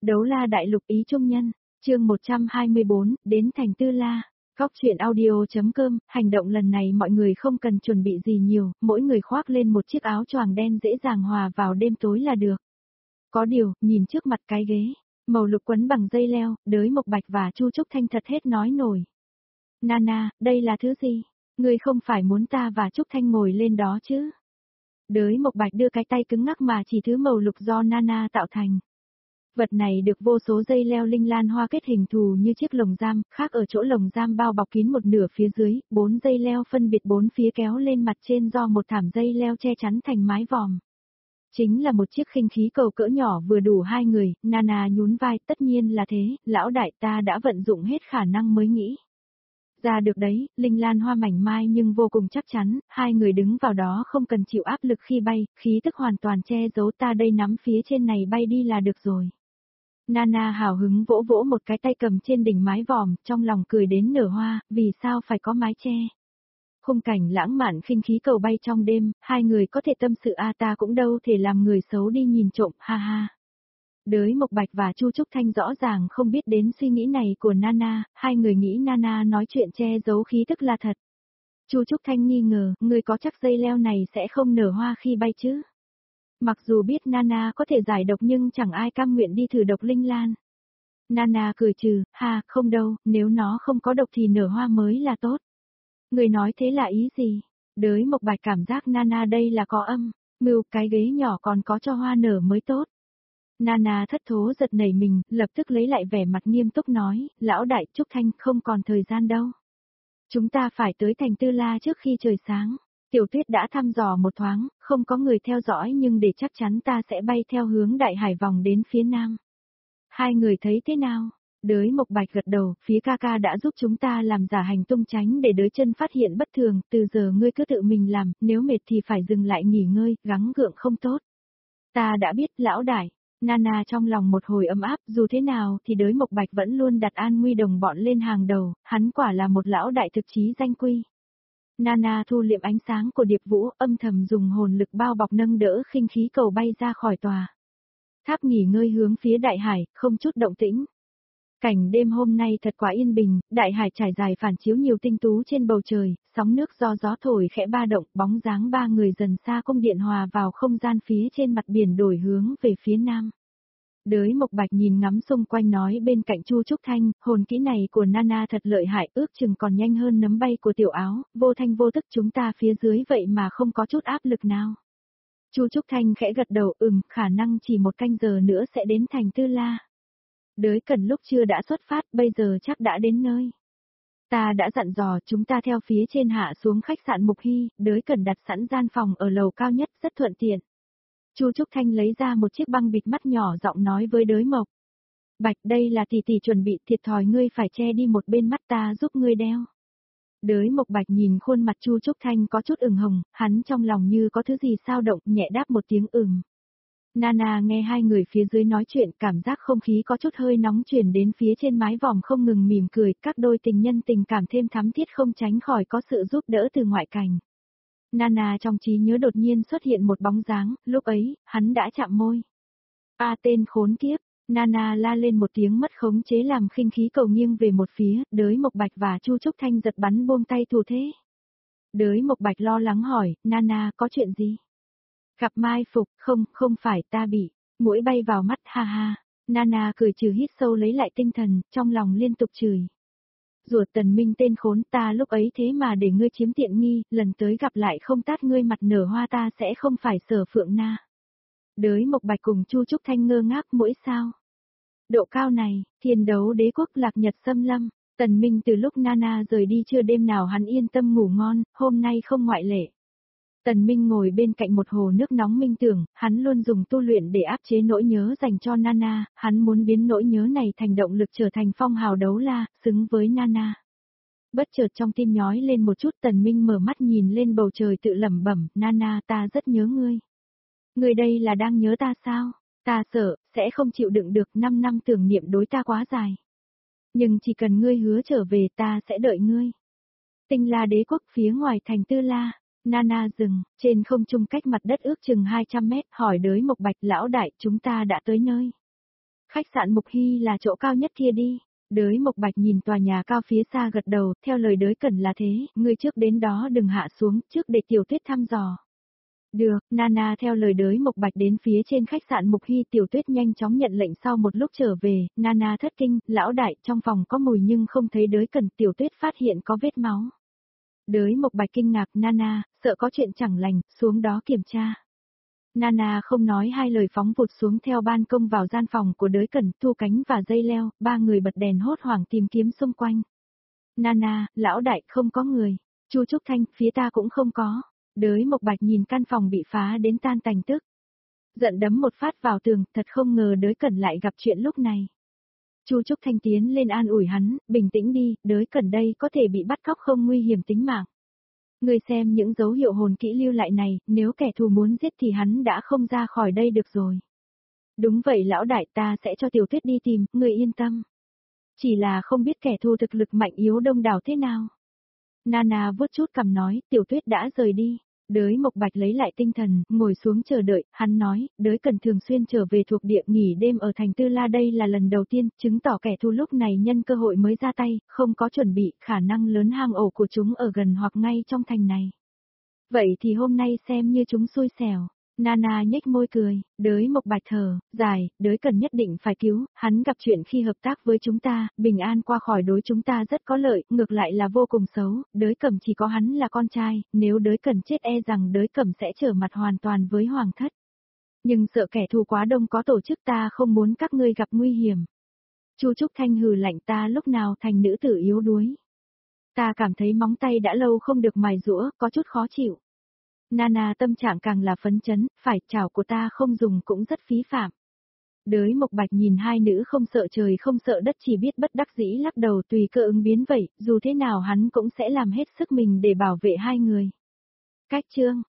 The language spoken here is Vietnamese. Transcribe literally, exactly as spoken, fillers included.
Đấu la đại lục ý trung nhân, chương một trăm hai mươi bốn, đến thành Tư La. Góc truyện audio.com, hành động lần này mọi người không cần chuẩn bị gì nhiều, mỗi người khoác lên một chiếc áo choàng đen dễ dàng hòa vào đêm tối là được. Có điều, nhìn trước mặt cái ghế, màu lục quấn bằng dây leo, Đới Mộc Bạch và Chu Trúc Thanh thật hết nói nổi. Nana, đây là thứ gì? Ngươi không phải muốn ta và Trúc Thanh ngồi lên đó chứ? Đới Mộc Bạch đưa cái tay cứng ngắc mà chỉ thứ màu lục do Nana tạo thành. Vật này được vô số dây leo linh lan hoa kết hình thù như chiếc lồng giam, khác ở chỗ lồng giam bao bọc kín một nửa phía dưới, bốn dây leo phân biệt bốn phía kéo lên mặt trên do một thảm dây leo che chắn thành mái vòm. Chính là một chiếc khinh khí cầu cỡ nhỏ vừa đủ hai người, Nana nhún vai, tất nhiên là thế, lão đại ta đã vận dụng hết khả năng mới nghĩ ra được đấy, linh lan hoa mảnh mai nhưng vô cùng chắc chắn, hai người đứng vào đó không cần chịu áp lực khi bay, khí tức hoàn toàn che giấu, ta đây nắm phía trên này bay đi là được rồi. Nana hào hứng vỗ vỗ một cái tay cầm trên đỉnh mái vòm, trong lòng cười đến nở hoa, vì sao phải có mái che. Khung cảnh lãng mạn khinh khí cầu bay trong đêm, hai người có thể tâm sự a à, ta cũng đâu thể làm người xấu đi nhìn trộm, ha ha. Đới Mộc Bạch và Chu Trúc Thanh rõ ràng không biết đến suy nghĩ này của Nana, hai người nghĩ Nana nói chuyện che giấu khí tức là thật. Chu Trúc Thanh nghi ngờ, người có chắc dây leo này sẽ không nở hoa khi bay chứ? Mặc dù biết Nana có thể giải độc nhưng chẳng ai cam nguyện đi thử độc linh lan. Nana cười trừ, ha, không đâu, nếu nó không có độc thì nở hoa mới là tốt. Người nói thế là ý gì? Đới Mộc Bạch cảm giác Nana đây là có âm, mưu cái ghế nhỏ còn có cho hoa nở mới tốt. Nana thất thố giật nảy mình, lập tức lấy lại vẻ mặt nghiêm túc nói, lão đại Trúc Thanh không còn thời gian đâu. Chúng ta phải tới thành Tư La trước khi trời sáng. Tiểu Tuyết đã thăm dò một thoáng, không có người theo dõi nhưng để chắc chắn ta sẽ bay theo hướng đại hải vòng đến phía nam. Hai người thấy thế nào? Đới Mộc Bạch gật đầu, phía ca ca đã giúp chúng ta làm giả hành tung tránh để đới chân phát hiện bất thường, từ giờ ngươi cứ tự mình làm, nếu mệt thì phải dừng lại nghỉ ngơi, gắng gượng không tốt. Ta đã biết, lão đại. Nana trong lòng một hồi ấm áp, dù thế nào thì Đới Mộc Bạch vẫn luôn đặt an nguy đồng bọn lên hàng đầu, hắn quả là một lão đại thực chí danh quy. Nana thu liệm ánh sáng của Điệp Vũ, âm thầm dùng hồn lực bao bọc nâng đỡ khinh khí cầu bay ra khỏi tòa tháp nghỉ ngơi hướng phía đại hải, không chút động tĩnh. Cảnh đêm hôm nay thật quá yên bình, đại hải trải dài phản chiếu nhiều tinh tú trên bầu trời, sóng nước do gió thổi khẽ ba động, bóng dáng ba người dần xa cung điện hòa vào không gian phía trên mặt biển đổi hướng về phía nam. Đới Mộc Bạch nhìn ngắm xung quanh nói bên cạnh Chu Trúc Thanh, hồn kỹ này của Nana thật lợi hại, ước chừng còn nhanh hơn nấm bay của tiểu áo, vô thanh vô tức chúng ta phía dưới vậy mà không có chút áp lực nào. Chu Trúc Thanh khẽ gật đầu, ừm, khả năng chỉ một canh giờ nữa sẽ đến thành Tư La. Đới Cần lúc chưa đã xuất phát, bây giờ chắc đã đến nơi. Ta đã dặn dò chúng ta theo phía trên hạ xuống khách sạn Mục Hy, Đới Cần đặt sẵn gian phòng ở lầu cao nhất, rất thuận tiện. Chu Trúc Thanh lấy ra một chiếc băng bịt mắt nhỏ giọng nói với Đới Mộc Bạch, đây là tỷ tỷ chuẩn bị, thiệt thòi ngươi phải che đi một bên mắt ta giúp ngươi đeo. Đới Mộc Bạch nhìn khuôn mặt Chu Trúc Thanh có chút ửng hồng, hắn trong lòng như có thứ gì sao động, nhẹ đáp một tiếng ừm. Nana nghe hai người phía dưới nói chuyện, cảm giác không khí có chút hơi nóng truyền đến phía trên mái vòm không ngừng mỉm cười, các đôi tình nhân tình cảm thêm thắm thiết không tránh khỏi có sự giúp đỡ từ ngoại cảnh. Nana trong trí nhớ đột nhiên xuất hiện một bóng dáng, lúc ấy, hắn đã chạm môi. A à, tên khốn kiếp, Nana la lên một tiếng mất khống chế làm khinh khí cầu nghiêng về một phía, Đới Mộc Bạch và Chu Trúc Thanh giật bắn buông tay thủ thế. Đới Mộc Bạch lo lắng hỏi, Nana có chuyện gì? Gặp mai phục, không, không phải ta bị, mũi bay vào mắt, ha ha. Nana cười trừ hít sâu lấy lại tinh thần, trong lòng liên tục chửi. Rùa Tần Minh tên khốn, ta lúc ấy thế mà để ngươi chiếm tiện nghi, lần tới gặp lại không tát ngươi mặt nở hoa ta sẽ không phải Sở Phượng Na. Đới Mộc Bạch cùng Chu Trúc Thanh ngơ ngác mũi sao. Độ cao này, thiên đấu đế quốc lạc nhật xâm lâm, Tần Minh từ lúc Nana rời đi chưa đêm nào hắn yên tâm ngủ ngon, hôm nay không ngoại lệ. Tần Minh ngồi bên cạnh một hồ nước nóng minh tưởng, hắn luôn dùng tu luyện để áp chế nỗi nhớ dành cho Nana, hắn muốn biến nỗi nhớ này thành động lực trở thành phong hào đấu la, xứng với Nana. Bất chợt trong tim nhói lên một chút, Tần Minh mở mắt nhìn lên bầu trời tự lẩm bẩm, Nana ta rất nhớ ngươi. Ngươi đây là đang nhớ ta sao? Ta sợ, sẽ không chịu đựng được năm năm tưởng niệm đối ta quá dài. Nhưng chỉ cần ngươi hứa trở về ta sẽ đợi ngươi. Tinh La đế quốc phía ngoài thành Tư La. Nana dừng, trên không trung cách mặt đất ước chừng hai trăm mét, hỏi Đới Mộc Bạch lão đại chúng ta đã tới nơi. Khách sạn Mục Hy là chỗ cao nhất kia đi. Đới Mộc Bạch nhìn tòa nhà cao phía xa gật đầu, theo lời Đới Cẩn là thế, ngươi trước đến đó đừng hạ xuống, trước để Tiểu Tuyết thăm dò. Được, Nana theo lời Đới Mộc Bạch đến phía trên khách sạn Mục Hy. Tiểu Tuyết nhanh chóng nhận lệnh sau một lúc trở về, Nana thất kinh, lão đại, trong phòng có mùi nhưng không thấy Đới Cẩn. Tiểu Tuyết phát hiện có vết máu. Đới Mộc Bạch kinh ngạc, Nana, sợ có chuyện chẳng lành, xuống đó kiểm tra. Nana không nói hai lời phóng vụt xuống theo ban công vào gian phòng của Đới Cẩn, Thu Cánh và Dây Leo, ba người bật đèn hốt hoảng tìm kiếm xung quanh. Nana, lão đại, không có người. Chu Trúc Thanh, phía ta cũng không có. Đới Mộc Bạch nhìn căn phòng bị phá đến tan tành tức. Giận đấm một phát vào tường, thật không ngờ Đới Cẩn lại gặp chuyện lúc này. Chu Trúc Thanh tiến lên an ủi hắn, bình tĩnh đi, Đới Cẩn đây có thể bị bắt cóc không nguy hiểm tính mạng. Ngươi xem những dấu hiệu hồn kỹ lưu lại này, nếu kẻ thù muốn giết thì hắn đã không ra khỏi đây được rồi. Đúng vậy lão đại, ta sẽ cho Tiểu Tuyết đi tìm, ngươi yên tâm. Chỉ là không biết kẻ thù thực lực mạnh yếu đông đảo thế nào. Nana vuốt chút cằm nói, Tiểu Tuyết đã rời đi. Đới Mộc Bạch lấy lại tinh thần, ngồi xuống chờ đợi, hắn nói, Đới Cần thường xuyên trở về thuộc địa nghỉ đêm ở thành Tư La, đây là lần đầu tiên, chứng tỏ kẻ thù lúc này nhân cơ hội mới ra tay, không có chuẩn bị, khả năng lớn hang ổ của chúng ở gần hoặc ngay trong thành này. Vậy thì hôm nay xem như chúng xui xẻo. Nana nhếch môi cười, Đới Mộc Bạch thở dài, Đới Cần nhất định phải cứu, hắn gặp chuyện khi hợp tác với chúng ta, bình an qua khỏi đối chúng ta rất có lợi, ngược lại là vô cùng xấu, Đới Cẩm chỉ có hắn là con trai, nếu Đới Cần chết e rằng Đới Cẩm sẽ trở mặt hoàn toàn với hoàng thất. Nhưng sợ kẻ thù quá đông có tổ chức, ta không muốn các ngươi gặp nguy hiểm. Chu Trúc Thanh hừ lạnh, ta lúc nào thành nữ tử yếu đuối. Ta cảm thấy móng tay đã lâu không được mài giũa, có chút khó chịu. Nana tâm trạng càng là phấn chấn, phải, chảo của ta không dùng cũng rất phí phạm. Đới Mộc Bạch nhìn hai nữ không sợ trời không sợ đất, chỉ biết bất đắc dĩ lắc đầu, tùy cơ ứng biến vậy, dù thế nào hắn cũng sẽ làm hết sức mình để bảo vệ hai người. Cách chương